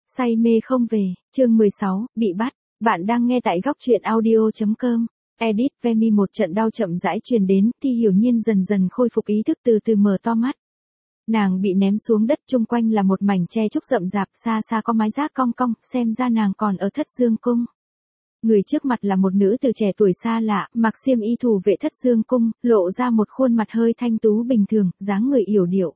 Say mê không về, chương 16, bị bắt. Bạn đang nghe tại góc truyện audio.com. Edit Vemi. Một trận đau chậm rãi truyền đến, Thi Hiểu Nhiên dần dần khôi phục ý thức, từ từ mở to mắt. Nàng bị ném xuống đất, chung quanh là một mảnh tre trúc rậm rạp, xa xa có mái rác cong cong, xem ra nàng còn ở Thất Dương Cung. Người trước mặt là một nữ từ trẻ tuổi xa lạ, mặc xiêm y thủ vệ Thất Dương Cung, lộ ra một khuôn mặt hơi thanh tú bình thường, dáng người yểu điệu.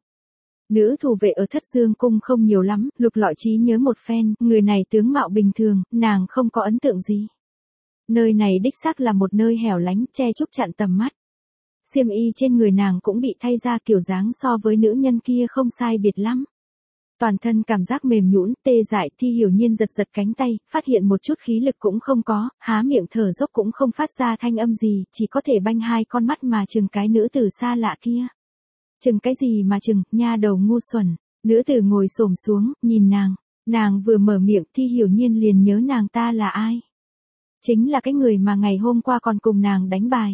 Nữ thủ vệ ở Thất Dương Cung không nhiều lắm, lục lọi trí nhớ một phen, người này tướng mạo bình thường, nàng không có ấn tượng gì. Nơi này đích xác là một nơi hẻo lánh, tre trúc chặn tầm mắt. Xiêm y trên người nàng cũng bị thay ra kiểu dáng so với nữ nhân kia không sai biệt lắm. Toàn thân cảm giác mềm nhũn, tê dại. Thi Hiểu Nhiên giật giật cánh tay, phát hiện một chút khí lực cũng không có, há miệng thở dốc cũng không phát ra thanh âm gì, chỉ có thể banh hai con mắt mà chừng cái nữ tử xa lạ kia. Chừng cái gì mà chừng, nha đầu ngu xuẩn. Nữ tử ngồi xổm xuống, nhìn nàng. Nàng vừa mở miệng, Thi Hiểu Nhiên liền nhớ nàng ta là ai. Chính là cái người mà ngày hôm qua còn cùng nàng đánh bài.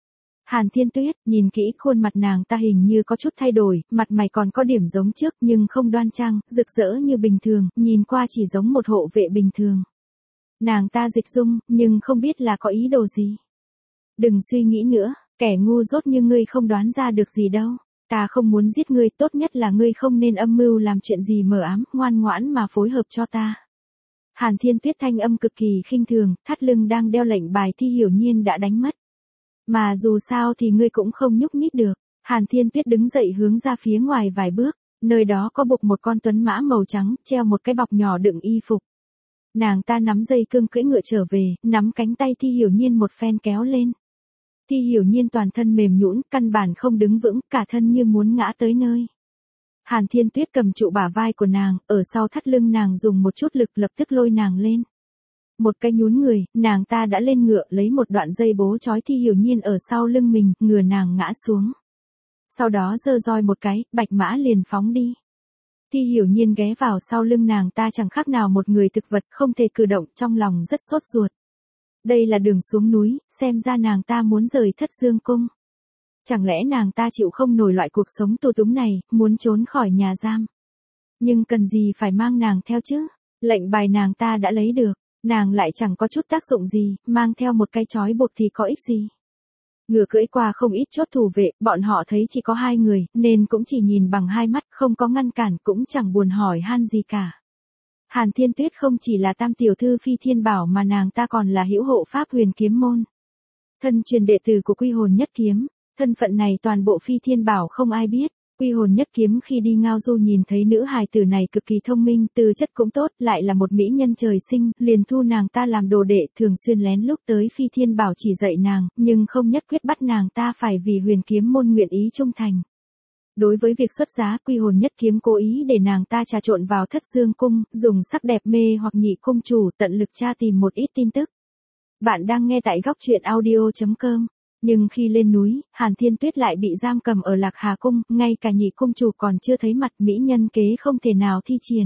Hàn Thiên Tuyết. Nhìn kỹ khuôn mặt nàng ta hình như có chút thay đổi, mặt mày còn có điểm giống trước nhưng không đoan trang, rực rỡ như bình thường, nhìn qua chỉ giống một hộ vệ bình thường. Nàng ta dịch dung, nhưng không biết là có ý đồ gì. Đừng suy nghĩ nữa, kẻ ngu dốt như ngươi không đoán ra được gì đâu. Ta không muốn giết ngươi, tốt nhất là ngươi không nên âm mưu làm chuyện gì mờ ám, ngoan ngoãn mà phối hợp cho ta. Hàn Thiên Tuyết thanh âm cực kỳ khinh thường, thắt lưng đang đeo lệnh bài Thi Hiểu Nhiên đã đánh mất. Mà dù sao thì ngươi cũng không nhúc nhích được. Hàn Thiên Tuyết đứng dậy hướng ra phía ngoài vài bước, nơi đó có buộc một con tuấn mã màu trắng, treo một cái bọc nhỏ đựng y phục. Nàng ta nắm dây cương cưỡi ngựa trở về, nắm cánh tay Thi Hiểu Nhiên một phen kéo lên. Thi Hiểu Nhiên toàn thân mềm nhũn, căn bản không đứng vững, cả thân như muốn ngã tới nơi. Hàn Thiên Tuyết cầm trụ bả vai của nàng, ở sau thắt lưng nàng dùng một chút lực lập tức lôi nàng lên. Một cái nhún người, nàng ta đã lên ngựa, lấy một đoạn dây bố trói Thi Hiểu Nhiên ở sau lưng mình, ngừa nàng ngã xuống. Sau đó giơ roi một cái, bạch mã liền phóng đi. Thi Hiểu Nhiên ghé vào sau lưng nàng ta chẳng khác nào một người thực vật, không thể cử động, trong lòng rất sốt ruột. Đây là đường xuống núi, xem ra nàng ta muốn rời Thất Dương Cung. Chẳng lẽ nàng ta chịu không nổi loại cuộc sống tù túng này, muốn trốn khỏi nhà giam. Nhưng cần gì phải mang nàng theo chứ? Lệnh bài nàng ta đã lấy được, nàng lại chẳng có chút tác dụng gì, mang theo một cái trói buộc thì có ích gì. Ngựa cưỡi qua không ít chốt thủ vệ, bọn họ thấy chỉ có hai người, nên cũng chỉ nhìn bằng hai mắt, không có ngăn cản, cũng chẳng buồn hỏi han gì cả. Hàn Thiên Tuyết không chỉ là tam tiểu thư Phi Thiên Bảo mà nàng ta còn là hữu hộ pháp Huyền Kiếm Môn. Thân truyền đệ tử của Quy Hồn Nhất Kiếm, thân phận này toàn bộ Phi Thiên Bảo không ai biết. Quy Hồn Nhất Kiếm khi đi ngao du nhìn thấy nữ hài tử này cực kỳ thông minh, tư chất cũng tốt, lại là một mỹ nhân trời sinh, liền thu nàng ta làm đồ đệ, thường xuyên lén lúc tới Phi Thiên Bảo chỉ dạy nàng, nhưng không nhất quyết bắt nàng ta phải vì Huyền Kiếm Môn nguyện ý trung thành. Đối với việc xuất giá, Quy Hồn Nhất Kiếm cố ý để nàng ta trà trộn vào Thất Dương Cung, dùng sắc đẹp mê hoặc nhị cung chủ, tận lực tra tìm một ít tin tức. Bạn đang nghe tại góc truyện audio.com. Nhưng khi lên núi, Hàn Thiên Tuyết lại bị giam cầm ở Lạc Hà Cung, ngay cả nhị cung chủ còn chưa thấy mặt, mỹ nhân kế không thể nào thi triển.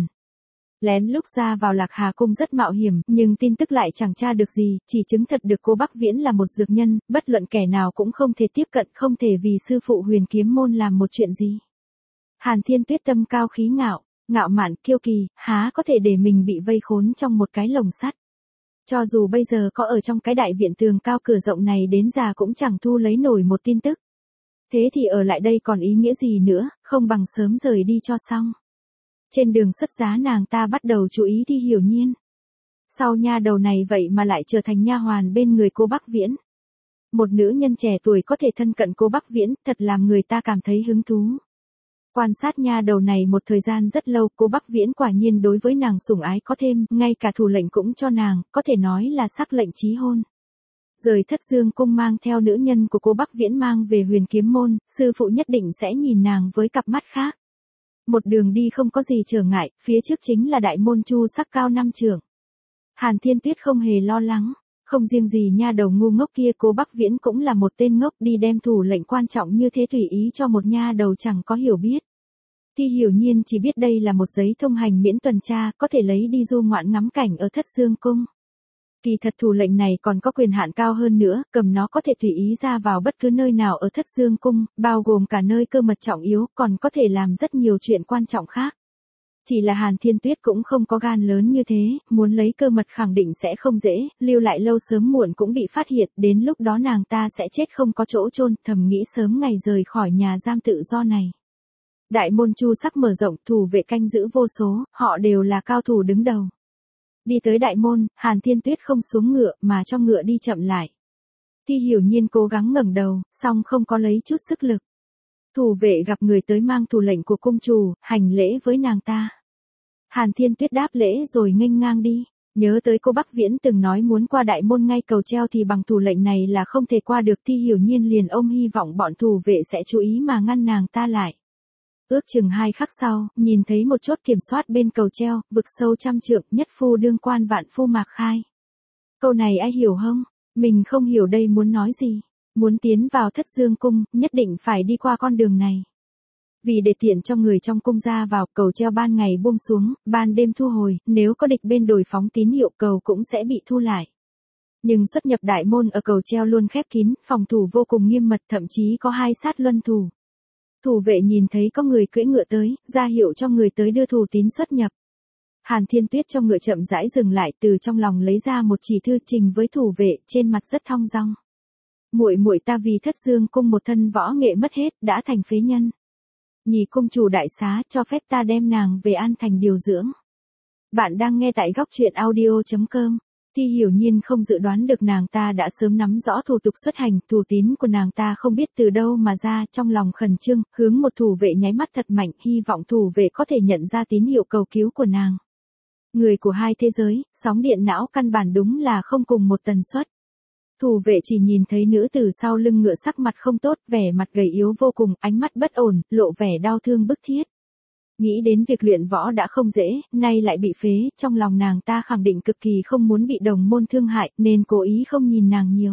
Lén lúc ra vào Lạc Hà Cung rất mạo hiểm, nhưng tin tức lại chẳng tra được gì, chỉ chứng thật được cô Bắc Viễn là một dược nhân, bất luận kẻ nào cũng không thể tiếp cận, không thể vì sư phụ Huyền Kiếm Môn làm một chuyện gì. Hàn Thiên Tuyết tâm cao khí ngạo, ngạo mạn kiêu kỳ, há có thể để mình bị vây khốn trong một cái lồng sắt. Cho dù bây giờ có ở trong cái đại viện tường cao cửa rộng này đến già cũng chẳng thu lấy nổi một tin tức. Thế thì ở lại đây còn ý nghĩa gì nữa, không bằng sớm rời đi cho xong. Trên đường xuất giá nàng ta bắt đầu chú ý Thi Hiểu Nhiên. Sau nha đầu này vậy mà lại trở thành nha hoàn bên người cô Bắc Viễn. Một nữ nhân trẻ tuổi có thể thân cận cô Bắc Viễn, thật làm người ta cảm thấy hứng thú. Quan sát nha đầu này một thời gian rất lâu, cô Bắc Viễn quả nhiên đối với nàng sủng ái có thêm, ngay cả thủ lệnh cũng cho nàng, có thể nói là sắc lệnh chí hôn. Rời Thất Dương Cung mang theo nữ nhân của cô Bắc Viễn mang về Huyền Kiếm Môn, sư phụ nhất định sẽ nhìn nàng với cặp mắt khác. Một đường đi không có gì trở ngại, phía trước chính là đại môn chu sắc cao 5 trượng. Hàn Thiên Tuyết không hề lo lắng, không riêng gì nha đầu ngu ngốc kia, cô Bắc Viễn cũng là một tên ngốc, đi đem thủ lệnh quan trọng như thế tùy ý cho một nha đầu chẳng có hiểu biết. Thi Hiểu Nhiên chỉ biết đây là một giấy thông hành miễn tuần tra, có thể lấy đi du ngoạn ngắm cảnh ở Thất Dương Cung. Kỳ thật thủ lệnh này còn có quyền hạn cao hơn nữa, cầm nó có thể tùy ý ra vào bất cứ nơi nào ở Thất Dương Cung, bao gồm cả nơi cơ mật trọng yếu, còn có thể làm rất nhiều chuyện quan trọng khác. Chỉ là Hàn Thiên Tuyết cũng không có gan lớn như thế, muốn lấy cơ mật khẳng định sẽ không dễ, lưu lại lâu sớm muộn cũng bị phát hiện, đến lúc đó nàng ta sẽ chết không có chỗ chôn, thầm nghĩ sớm ngày rời khỏi nhà giam tự do này. Đại môn chu sắc mở rộng, thủ vệ canh giữ vô số, họ đều là cao thủ đứng đầu. Đi tới đại môn, Hàn Thiên Tuyết không xuống ngựa mà cho ngựa đi chậm lại. Thi Hiểu Nhiên cố gắng ngẩng đầu, song không có lấy chút sức lực. Thủ vệ gặp người tới mang thủ lệnh của cung chủ, hành lễ với nàng ta. Hàn Thiên Tuyết đáp lễ rồi nghênh ngang đi. Nhớ tới cô Bắc Viễn từng nói muốn qua đại môn ngay cầu treo thì bằng thủ lệnh này là không thể qua được. Thi Hiểu Nhiên liền ôm hy vọng bọn thủ vệ sẽ chú ý mà ngăn nàng ta lại. Ước chừng 2 khắc sau, nhìn thấy một chốt kiểm soát bên cầu treo, vực sâu trăm trượng, nhất phu đương quan vạn phu mạc khai. Câu này ai hiểu không? Mình không hiểu đây muốn nói gì. Muốn tiến vào Thất Dương cung, nhất định phải đi qua con đường này. Vì để tiện cho người trong cung ra vào, cầu treo ban ngày buông xuống, ban đêm thu hồi, nếu có địch bên đồi phóng tín hiệu cầu cũng sẽ bị thu lại. Nhưng xuất nhập đại môn ở cầu treo luôn khép kín, phòng thủ vô cùng nghiêm mật, thậm chí có 2 sát luân thủ. Thủ vệ nhìn thấy có người cưỡi ngựa tới, ra hiệu cho người tới đưa thủ tín xuất nhập. Hàn Thiên Tuyết cho ngựa chậm rãi dừng lại, từ trong lòng lấy ra một chỉ thư trình với thủ vệ, trên mặt rất thong dong. Muội ta vì Thất Dương cung một thân võ nghệ mất hết, đã thành phế nhân. Nhị cung chủ đại xá cho phép ta đem nàng về An Thành điều dưỡng. Bạn đang nghe tại góc truyện audio.com. Thi Hiểu Nhiên không dự đoán được nàng ta đã sớm nắm rõ thủ tục xuất hành, thủ tín của nàng ta không biết từ đâu mà ra, trong lòng khẩn trương, hướng một thủ vệ nháy mắt thật mạnh, hy vọng thủ vệ có thể nhận ra tín hiệu cầu cứu của nàng. Người của hai thế giới, sóng điện não căn bản đúng là không cùng một tần suất. Thủ vệ chỉ nhìn thấy nữ từ sau lưng ngựa sắc mặt không tốt, vẻ mặt gầy yếu vô cùng, ánh mắt bất ổn, lộ vẻ đau thương bức thiết. Nghĩ đến việc luyện võ đã không dễ, nay lại bị phế, trong lòng nàng ta khẳng định cực kỳ không muốn bị đồng môn thương hại, nên cố ý không nhìn nàng nhiều.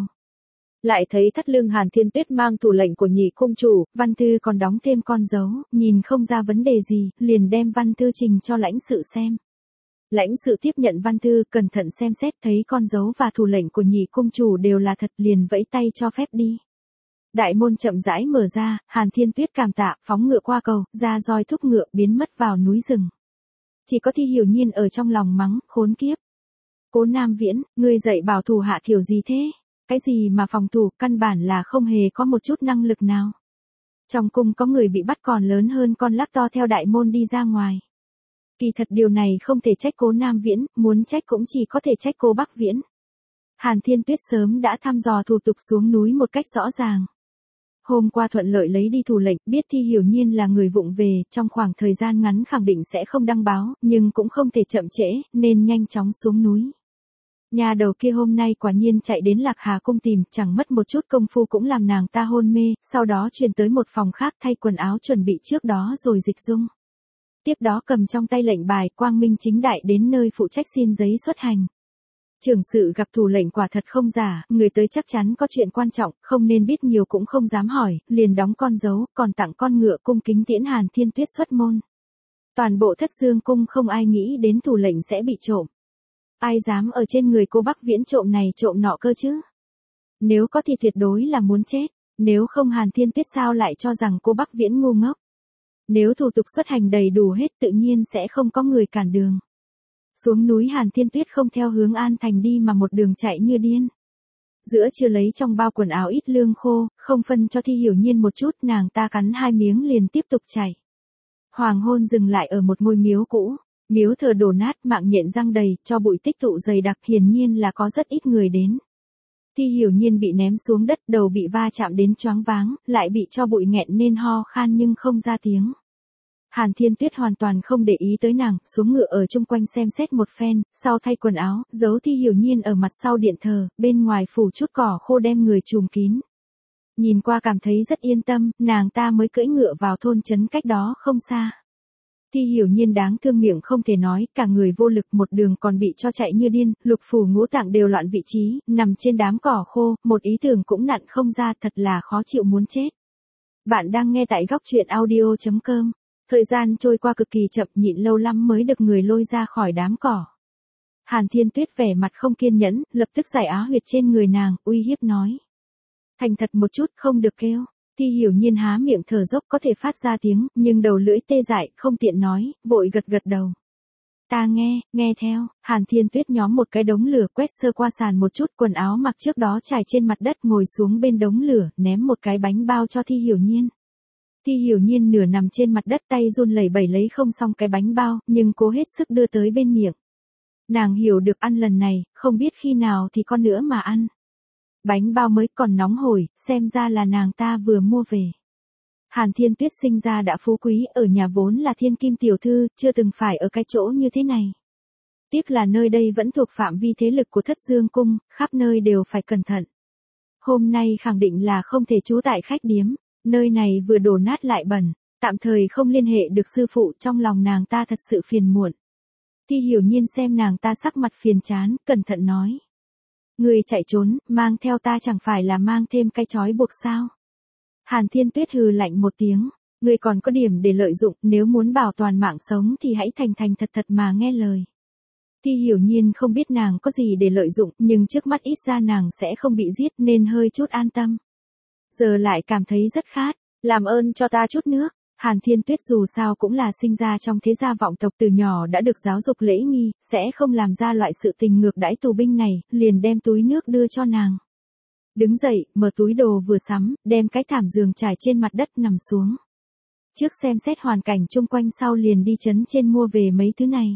Lại thấy thắt lưng Hàn Thiên Tuyết mang thủ lệnh của nhị cung chủ, văn thư còn đóng thêm con dấu, nhìn không ra vấn đề gì, liền đem văn thư trình cho lãnh sự xem. Lãnh sự tiếp nhận văn thư, cẩn thận xem xét, thấy con dấu và thủ lệnh của nhị cung chủ đều là thật, liền vẫy tay cho phép đi. Đại môn chậm rãi mở ra, Hàn Thiên Tuyết cảm tạ, phóng ngựa qua cầu, ra roi thúc ngựa biến mất vào núi rừng. Chỉ có Thi Hiểu Nhiên ở trong lòng mắng, khốn kiếp. Cố Nam Viễn, ngươi dạy bảo thủ hạ kiểu gì thế? Cái gì mà phòng thủ, căn bản là không hề có một chút năng lực nào. Trong cung có người bị bắt còn lớn hơn con lắc to theo đại môn đi ra ngoài. Kỳ thật điều này không thể trách Cố Nam Viễn, muốn trách cũng chỉ có thể trách Cố Bắc Viễn. Hàn Thiên Tuyết sớm đã thăm dò thủ tục xuống núi một cách rõ ràng. Hôm qua thuận lợi lấy đi thủ lệnh, biết Thi Hiểu Nhiên là người vụng về, trong khoảng thời gian ngắn khẳng định sẽ không đăng báo, nhưng cũng không thể chậm trễ, nên nhanh chóng xuống núi. Nhà đầu kia hôm nay quả nhiên chạy đến Lạc Hà cung tìm, chẳng mất một chút công phu cũng làm nàng ta hôn mê, sau đó chuyển tới một phòng khác thay quần áo chuẩn bị trước đó rồi dịch dung. Tiếp đó cầm trong tay lệnh bài, quang minh chính đại đến nơi phụ trách xin giấy xuất hành. Trưởng sự gặp thủ lệnh quả thật không giả, người tới chắc chắn có chuyện quan trọng, không nên biết nhiều cũng không dám hỏi, liền đóng con dấu, còn tặng con ngựa cung kính tiễn Hàn Thiên Tuyết xuất môn. Toàn bộ Thất Dương cung không ai nghĩ đến thủ lệnh sẽ bị trộm. Ai dám ở trên người cô Bắc Viễn trộm này trộm nọ cơ chứ? Nếu có thì tuyệt đối là muốn chết, nếu không Hàn Thiên Tuyết sao lại cho rằng cô Bắc Viễn ngu ngốc. Nếu thủ tục xuất hành đầy đủ hết tự nhiên sẽ không có người cản đường. Xuống núi Hàn Thiên Tuyết không theo hướng An Thành đi mà một đường chạy như điên. Giữa trưa lấy trong bao quần áo ít lương khô, không phân cho Thi Hiểu Nhiên một chút, nàng ta cắn 2 miếng liền tiếp tục chạy. Hoàng hôn dừng lại ở một ngôi miếu cũ, miếu thờ đổ nát, mạng nhện răng đầy, cho bụi tích tụ dày đặc, hiển nhiên là có rất ít người đến. Thi Hiểu Nhiên bị ném xuống đất, đầu bị va chạm đến choáng váng, lại bị cho bụi nghẹn nên ho khan nhưng không ra tiếng. Hàn Thiên Tuyết hoàn toàn không để ý tới nàng, xuống ngựa ở chung quanh xem xét một phen, sau thay quần áo, giấu Thi Hiểu Nhiên ở mặt sau điện thờ, bên ngoài phủ chút cỏ khô đem người trùm kín. Nhìn qua cảm thấy rất yên tâm, nàng ta mới cưỡi ngựa vào thôn trấn cách đó không xa. Thi Hiểu Nhiên đáng thương miệng không thể nói, cả người vô lực, một đường còn bị cho chạy như điên, lục phủ ngũ tạng đều loạn vị trí, nằm trên đám cỏ khô, một ý tưởng cũng nặn không ra, thật là khó chịu muốn chết. Bạn đang nghe tại góc truyện audio.com. Thời gian trôi qua cực kỳ chậm, nhịn lâu lắm mới được người lôi ra khỏi đám cỏ. Hàn Thiên Tuyết vẻ mặt không kiên nhẫn, lập tức giải á huyệt trên người nàng, uy hiếp nói. Thành thật một chút, không được kêu. Thi Hiểu Nhiên há miệng thở dốc có thể phát ra tiếng, nhưng đầu lưỡi tê dại, không tiện nói, vội gật gật đầu. Ta nghe theo. Hàn Thiên Tuyết nhóm một cái đống lửa, quét sơ qua sàn một chút quần áo mặc trước đó trải trên mặt đất, ngồi xuống bên đống lửa, ném một cái bánh bao cho Thi Hiểu Nhiên. Thi Hiểu Nhiên nửa nằm trên mặt đất, tay run lẩy bẩy lấy không xong cái bánh bao, nhưng cố hết sức đưa tới bên miệng. Nàng hiểu được ăn lần này, không biết khi nào thì con nữa mà ăn. Bánh bao mới còn nóng hổi, xem ra là nàng ta vừa mua về. Hàn Thiên Tuyết sinh ra đã phú quý, ở nhà vốn là thiên kim tiểu thư, chưa từng phải ở cái chỗ như thế này. Tiếc là nơi đây vẫn thuộc phạm vi thế lực của Thất Dương Cung, khắp nơi đều phải cẩn thận. Hôm nay khẳng định là không thể trú tại khách điếm, nơi này vừa đổ nát lại bẩn, tạm thời không liên hệ được sư phụ, trong lòng nàng ta thật sự phiền muộn. Thi Hiểu Nhiên xem nàng ta sắc mặt phiền chán, cẩn thận nói. Người chạy trốn, mang theo ta chẳng phải là mang thêm cái trói buộc sao? Hàn Thiên Tuyết hừ lạnh một tiếng, người còn có điểm để lợi dụng, nếu muốn bảo toàn mạng sống thì hãy thành thật thật mà nghe lời. Thi Hiểu Nhiên không biết nàng có gì để lợi dụng, nhưng trước mắt ít ra nàng sẽ không bị giết nên hơi chút an tâm. Giờ lại cảm thấy rất khát, làm ơn cho ta chút nước. Hàn Thiên Tuyết dù sao cũng là sinh ra trong thế gia vọng tộc, từ nhỏ đã được giáo dục lễ nghi, sẽ không làm ra loại sự tình ngược đãi tù binh này, liền đem túi nước đưa cho nàng. Đứng dậy, mở túi đồ vừa sắm, đem cái thảm giường trải trên mặt đất nằm xuống. Trước xem xét hoàn cảnh chung quanh, sau liền đi trấn trên mua về mấy thứ này.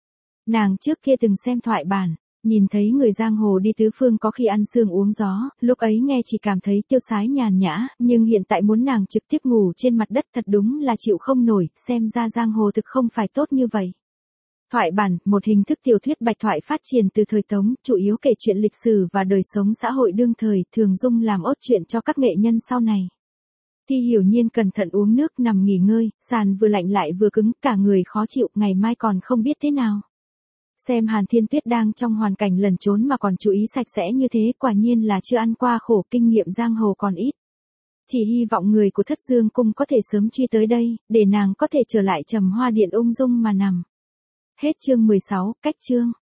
Nàng trước kia từng xem thoại bản, nhìn thấy người giang hồ đi tứ phương có khi ăn sương uống gió, lúc ấy nghe chỉ cảm thấy tiêu sái nhàn nhã, nhưng hiện tại muốn nàng trực tiếp ngủ trên mặt đất thật đúng là chịu không nổi, xem ra giang hồ thực không phải tốt như vậy. Thoại bản, một hình thức tiểu thuyết bạch thoại phát triển từ thời Tống, chủ yếu kể chuyện lịch sử và đời sống xã hội đương thời, thường dùng làm ốt truyện cho các nghệ nhân sau này. Thi Hiểu Nhiên cẩn thận uống nước, nằm nghỉ ngơi, sàn vừa lạnh lại vừa cứng, cả người khó chịu, ngày mai còn không biết thế nào. Xem Hàn Thiên Tuyết đang trong hoàn cảnh lẩn trốn mà còn chú ý sạch sẽ như thế, quả nhiên là chưa ăn qua khổ, kinh nghiệm giang hồ còn ít. Chỉ hy vọng người của Thất Dương Cung có thể sớm truy tới đây, để nàng có thể trở lại Trầm Hoa Điện ung dung mà nằm. Hết chương 16, cách chương.